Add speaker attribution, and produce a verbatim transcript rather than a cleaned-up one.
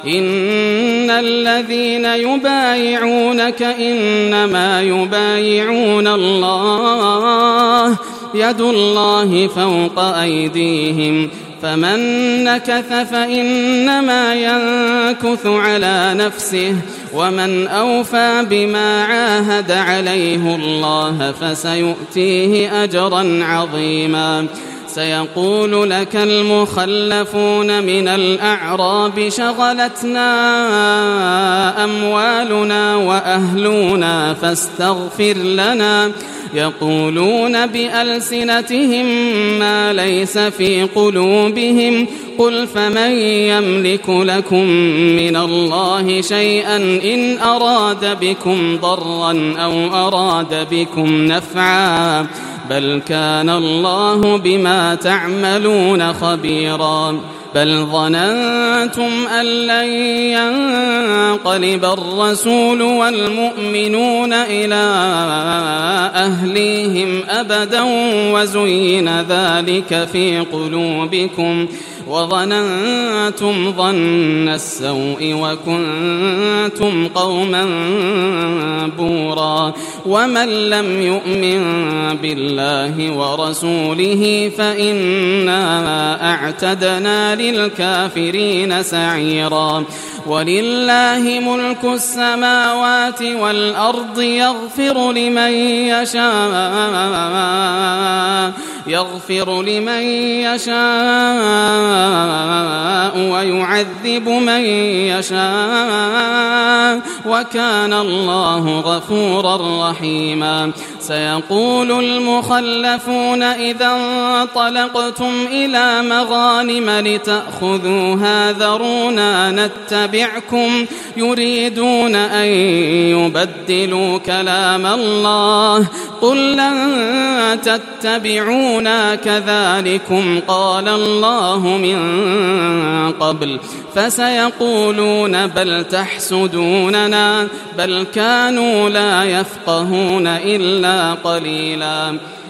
Speaker 1: إن الذين يبايعونك إنما يبايعون الله يد الله فوق أيديهم فمن نكث فإنما ينكث على نفسه ومن أوفى بما عاهد عليه الله فسيؤتيه أجرا عظيما سيقول لك المخلفون من الأعراب شغلتنا أموالنا وأهلنا فاستغفر لنا يقولون بألسنتهم ما ليس في قلوبهم قل فمن يملك لكم من الله شيئا إن أراد بكم ضرا أو أراد بكم نفعا بل كان الله بما تعملون خبيرا بل ظننتم أن لن ينقلب الرسول والمؤمنون إلى أهليهم أبدا وزين ذلك في قلوبكم وظننتم ظن السوء وكنتم قوما بورا ومن لم يؤمن بالله ورسوله فإنا أعتدنا للكافرين سعيرا ولله ملك السماوات والأرض يغفر لمن يشاء يغفر لمن يشاء ويعذب من يشاء وكان الله غفورا رحيما سيقول المخلفون إذا انطلقتم إلى مغانم لتأخذوها ذرونا نتبعكم يريدون أن يبدلوا كلام الله قل لن تتبعونا كذلكم قال الله من قبل فسيقولون بل تحسدوننا بل كانوا لا يفقهون إلا قليلا